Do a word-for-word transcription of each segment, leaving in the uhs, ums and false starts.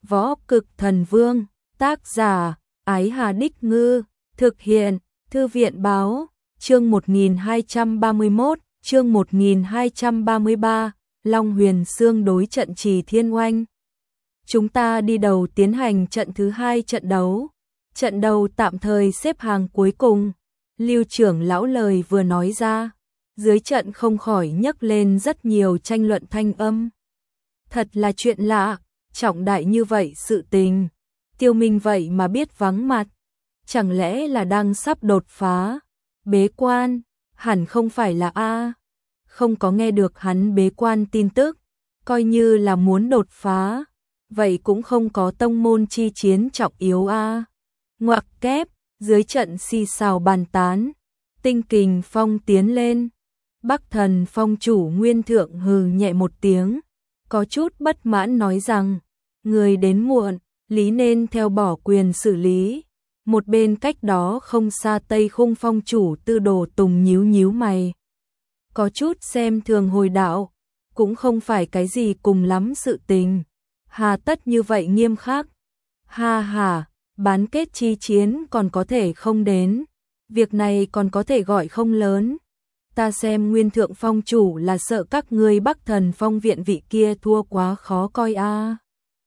Võ Cực Thần Vương, tác giả, Ái Hà Đích Ngư, thực hiện, Thư viện Báo, chương một nghìn hai trăm ba mươi mốt, chương một nghìn hai trăm ba mươi ba, Long Huyền Xương đối trận Trì Thiên Oanh. Chúng ta đi đầu tiến hành trận thứ hai trận đấu. Trận đầu tạm thời xếp hàng cuối cùng. Lưu trưởng lão lời vừa nói ra, dưới trận không khỏi nhấc lên rất nhiều tranh luận thanh âm. Thật là chuyện lạ, trọng đại như vậy sự tình, Tiêu Minh vậy mà biết vắng mặt, chẳng lẽ là đang sắp đột phá, bế quan, hẳn không phải là a. Không có nghe được hắn bế quan tin tức, coi như là muốn đột phá, vậy cũng không có tông môn chi chiến trọng yếu a. Ngoặc kép, dưới trận xì xào bàn tán, Tinh Kình Phong tiến lên. Bắc Thần Phong chủ Nguyên Thượng hừ nhẹ một tiếng, có chút bất mãn nói rằng, người đến muộn, lý nên theo bỏ quyền xử lý. Một bên cách đó không xa Tây Khung Phong chủ Tư Đồ Tùng nhíu nhíu mày, có chút xem thường Hồi đạo, cũng không phải cái gì cùng lắm sự tình, hà tất như vậy nghiêm khắc. Ha ha, bán kết chi chiến còn có thể không đến, việc này còn có thể gọi không lớn. Ta xem Nguyên Thượng Phong chủ là sợ các ngươi Bắc Thần Phong viện vị kia thua quá khó coi a. À.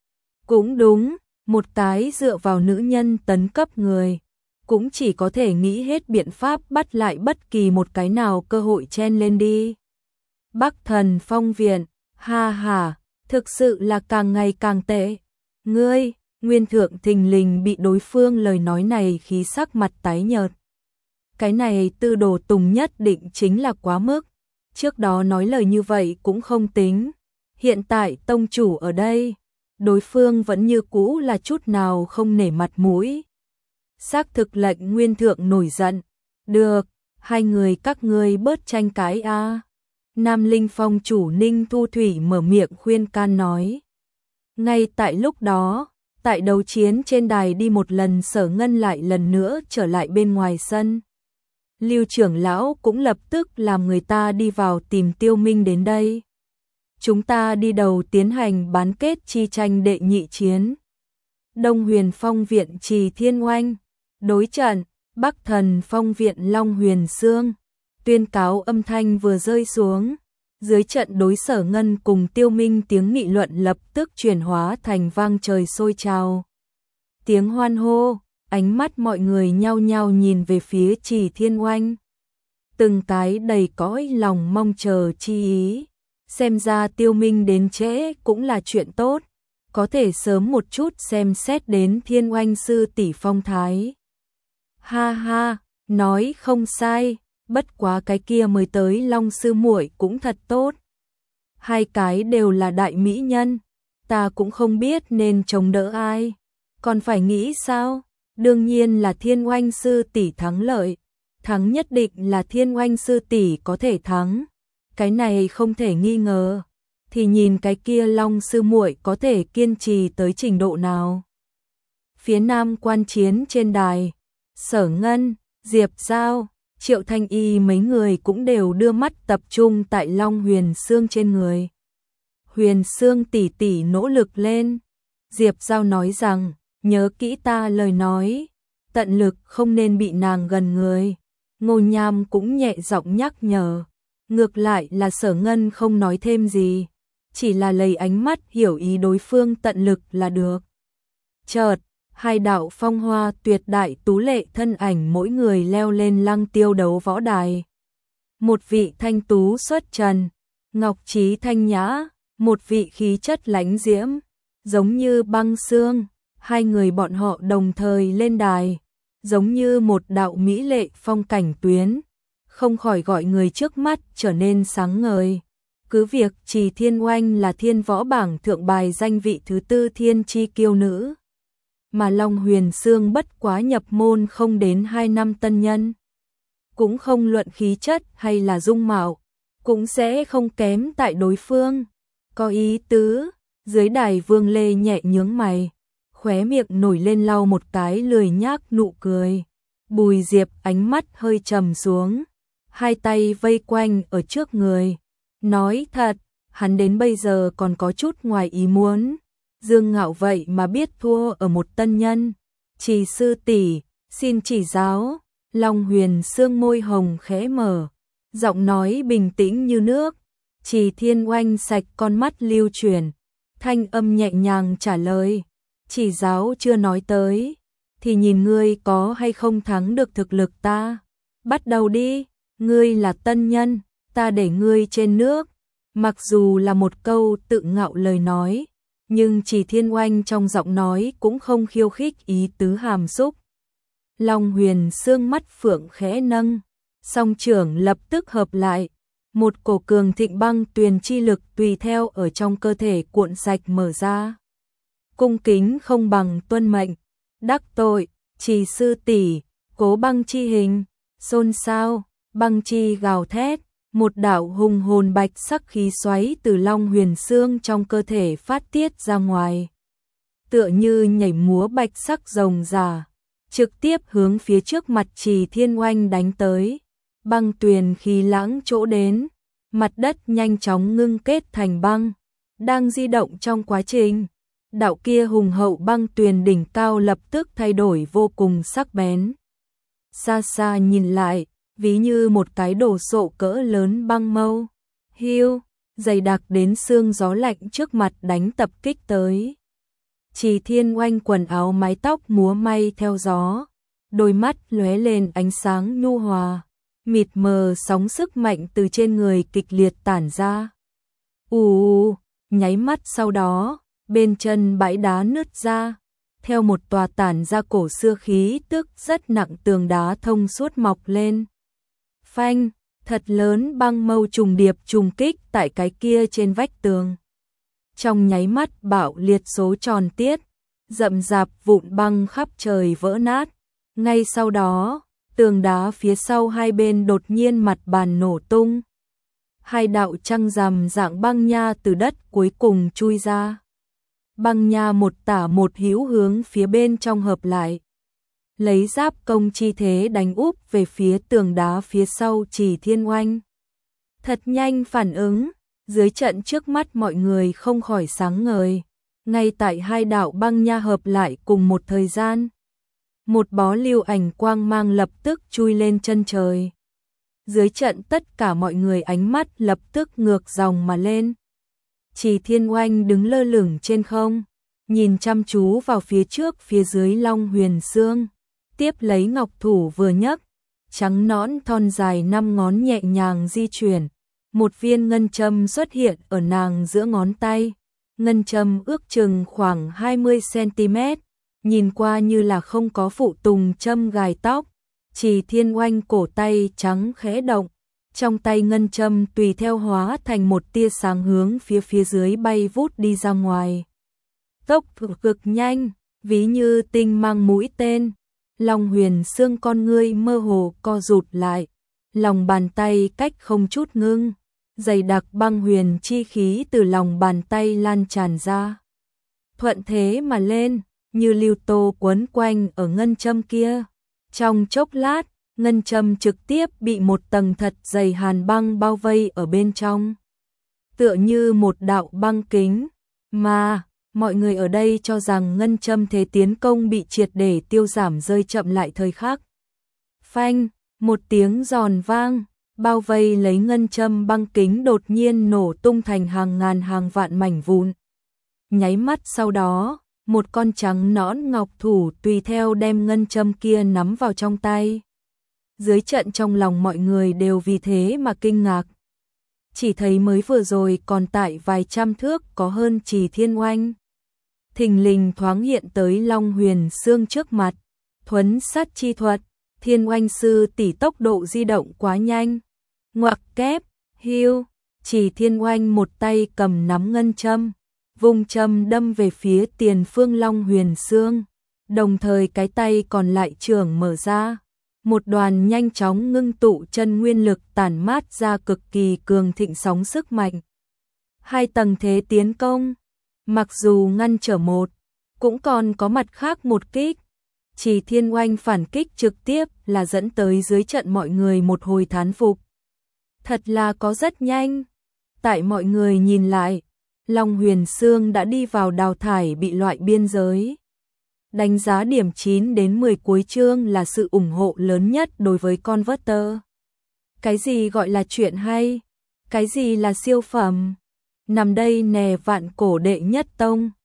Cũng đúng, một cái dựa vào nữ nhân tấn cấp người, cũng chỉ có thể nghĩ hết biện pháp bắt lại bất kỳ một cái nào cơ hội chen lên đi. Bắc Thần Phong viện, ha ha, thực sự là càng ngày càng tệ. Ngươi, Nguyên Thượng thình lình bị đối phương lời nói này khí sắc mặt tái nhợt. Cái này Tư Đồ Tùng nhất định chính là quá mức, trước đó nói lời như vậy cũng không tính, hiện tại tông chủ ở đây, đối phương vẫn như cũ là chút nào không nể mặt mũi. Xác thực lệnh Nguyên Thượng nổi giận, được, hai người các ngươi bớt tranh cãi a. Nam Linh Phong chủ Ninh Thu Thủy mở miệng khuyên can nói. Ngay tại lúc đó, tại đấu chiến trên đài đi một lần Sở Ngân lại lần nữa trở lại bên ngoài sân. Lưu trưởng lão cũng lập tức làm người ta đi vào tìm Tiêu Minh đến đây. Chúng ta đi đầu tiến hành bán kết chi tranh đệ nhị chiến. Đông Huyền Phong viện Trì Thiên Oanh, đối trận, Bắc Thần Phong viện Long Huyền Xương. Tuyên cáo âm thanh vừa rơi xuống, dưới trận đối Sở Ngân cùng Tiêu Minh tiếng nghị luận lập tức chuyển hóa thành vang trời sôi trào. Tiếng hoan hô, ánh mắt mọi người nhao nhao nhìn về phía Trì Thiên Oanh. Từng cái đầy cõi lòng mong chờ chi ý, xem ra Tiêu Minh đến trễ cũng là chuyện tốt, có thể sớm một chút xem xét đến Thiên Oanh sư tỷ phong thái. Ha ha, nói không sai, bất quá cái kia mới tới Long sư muội cũng thật tốt. Hai cái đều là đại mỹ nhân, ta cũng không biết nên chống đỡ ai, còn phải nghĩ sao? Đương nhiên là Thiên Oanh sư tỷ thắng lợi, thắng nhất định là Thiên Oanh sư tỷ có thể thắng, cái này không thể nghi ngờ, thì nhìn cái kia Long sư muội có thể kiên trì tới trình độ nào. Phía Nam quan chiến trên đài, Sở Ngân, Diệp Giao, Triệu Thanh Y mấy người cũng đều đưa mắt tập trung tại Long Huyền Xương trên người. Huyền Xương tỷ tỷ nỗ lực lên, Diệp Giao nói rằng, nhớ kỹ ta lời nói, tận lực không nên bị nàng gần người. Ngô Nham cũng nhẹ giọng nhắc nhở, ngược lại là Sở Ngân không nói thêm gì, chỉ là lấy ánh mắt hiểu ý đối phương tận lực là được. Chợt, hai đạo phong hoa tuyệt đại tú lệ thân ảnh mỗi người leo lên lăng tiêu đấu võ đài. Một vị thanh tú xuất trần, ngọc trí thanh nhã, một vị khí chất lãnh diễm, giống như băng xương. Hai người bọn họ đồng thời lên đài, giống như một đạo mỹ lệ phong cảnh tuyến, không khỏi gọi người trước mắt trở nên sáng ngời. Cứ việc Trì Thiên Oanh là thiên võ bảng thượng bài danh vị thứ tư thiên chi kiêu nữ, mà Long Huyền Xương bất quá nhập môn không đến hai năm tân nhân, cũng không luận khí chất hay là dung mạo, cũng sẽ không kém tại đối phương. Có ý tứ, dưới đài Vương Lê nhẹ nhướng mày, khóe miệng nổi lên lau một cái lười nhác nụ cười. Bùi Diệp ánh mắt hơi trầm xuống, hai tay vây quanh ở trước người, nói thật, hắn đến bây giờ còn có chút ngoài ý muốn, Dương Ngạo vậy mà biết thua ở một tân nhân. Trì sư tỷ, xin chỉ giáo. Long Huyền Sương môi hồng khẽ mở, giọng nói bình tĩnh như nước. Trì Thiên Oanh sạch con mắt lưu chuyển, thanh âm nhẹ nhàng trả lời. Chỉ giáo chưa nói tới, thì nhìn ngươi có hay không thắng được thực lực ta. Bắt đầu đi, ngươi là tân nhân, ta để ngươi trên nước. Mặc dù là một câu tự ngạo lời nói, nhưng Trì Thiên Oanh trong giọng nói cũng không khiêu khích ý tứ hàm xúc. Long Huyền Sương mắt phượng khẽ nâng, song trưởng lập tức hợp lại, một cổ cường thịnh băng tuyền chi lực tùy theo ở trong cơ thể cuộn sạch mở ra. Cung kính không bằng tuân mệnh, đắc tội, Trì sư tỷ, cố băng chi hình, xôn xao, băng chi gào thét, một đạo hùng hồn bạch sắc khí xoáy từ Long Huyền Sương trong cơ thể phát tiết ra ngoài. Tựa như nhảy múa bạch sắc rồng rả, trực tiếp hướng phía trước mặt Trì Thiên Oanh đánh tới. Băng tuyền khí lãng chỗ đến, mặt đất nhanh chóng ngưng kết thành băng, đang di động trong quá trình. Đạo kia hùng hậu băng tuyền đỉnh cao lập tức thay đổi vô cùng sắc bén. Xa xa nhìn lại, ví như một cái đồ sộ cỡ lớn băng mâu, hiu, dày đặc đến xương gió lạnh trước mặt đánh tập kích tới. Trì Thiên Oanh quần áo mái tóc múa may theo gió, đôi mắt lóe lên ánh sáng nhu hòa, mịt mờ sóng sức mạnh từ trên người kịch liệt tản ra. Ù ù, nháy mắt sau đó, bên chân bãi đá nứt ra, theo một tòa tản ra cổ xưa khí tức rất nặng tường đá thông suốt mọc lên. Phanh, thật lớn băng mâu trùng điệp trùng kích tại cái kia trên vách tường. Trong nháy mắt bạo liệt số tròn tiết, rậm rạp vụn băng khắp trời vỡ nát. Ngay sau đó, tường đá phía sau hai bên đột nhiên mặt bàn nổ tung. Hai đạo trăng rằm dạng băng nha từ đất cuối cùng chui ra. Băng nha một tả một hữu hướng phía bên trong hợp lại, lấy giáp công chi thế đánh úp về phía tường đá phía sau Trì Thiên Oanh. Thật nhanh phản ứng, dưới trận trước mắt mọi người không khỏi sáng ngời. Ngay tại hai đạo băng nha hợp lại cùng một thời gian, một bó lưu ảnh quang mang lập tức chui lên chân trời. Dưới trận tất cả mọi người ánh mắt lập tức ngược dòng mà lên. Trì Thiên Oanh đứng lơ lửng trên không, nhìn chăm chú vào phía trước phía dưới Long Huyền Sương, tiếp lấy ngọc thủ vừa nhấc, trắng nõn thon dài năm ngón nhẹ nhàng di chuyển, một viên ngân châm xuất hiện ở nàng giữa ngón tay. Ngân châm ước chừng khoảng hai mươi xăng-ti-mét, nhìn qua như là không có phụ tùng châm gài tóc. Trì Thiên Oanh cổ tay trắng khẽ động, trong tay ngân châm tùy theo hóa thành một tia sáng hướng phía phía dưới bay vút đi ra ngoài. Tốc độ cực nhanh, ví như tinh mang mũi tên. Long Huyền Sương con ngươi mơ hồ co rụt lại, lòng bàn tay cách không chút ngưng, dày đặc băng huyền chi khí từ lòng bàn tay lan tràn ra. Thuận thế mà lên, như lưu tô quấn quanh ở ngân châm kia. Trong chốc lát, ngân châm trực tiếp bị một tầng thật dày hàn băng bao vây ở bên trong. Tựa như một đạo băng kính, mà mọi người ở đây cho rằng ngân châm thế tiến công bị triệt để tiêu giảm rơi chậm lại thời khắc. Phanh, một tiếng giòn vang, bao vây lấy ngân châm băng kính đột nhiên nổ tung thành hàng ngàn hàng vạn mảnh vụn. Nháy mắt sau đó, một con trắng nõn ngọc thủ tùy theo đem ngân châm kia nắm vào trong tay. Dưới trận trong lòng mọi người đều vì thế mà kinh ngạc. Chỉ thấy mới vừa rồi còn tại vài trăm thước có hơn Trì Thiên Oanh, thình lình thoáng hiện tới Long Huyền Sương trước mặt. Thuấn sát chi thuật, Thiên Oanh sư tỷ tốc độ di động quá nhanh. Ngoặc kép, hiu, Trì Thiên Oanh một tay cầm nắm ngân châm, vùng châm đâm về phía tiền phương Long Huyền Sương, đồng thời cái tay còn lại trường mở ra. Một đoàn nhanh chóng ngưng tụ chân nguyên lực tản mát ra cực kỳ cường thịnh sóng sức mạnh. Hai tầng thế tiến công, mặc dù ngăn trở một, cũng còn có mặt khác một kích. Trì Thiên Oanh phản kích trực tiếp là dẫn tới dưới trận mọi người một hồi thán phục. Thật là có rất nhanh. Tại mọi người nhìn lại, Long Huyền Xương đã đi vào đào thải bị loại biên giới. Đánh giá điểm chín đến mười cuối chương là sự ủng hộ lớn nhất đối với Converter. Cái gì gọi là chuyện hay? Cái gì là siêu phẩm? Nằm đây nè vạn cổ đệ nhất tông.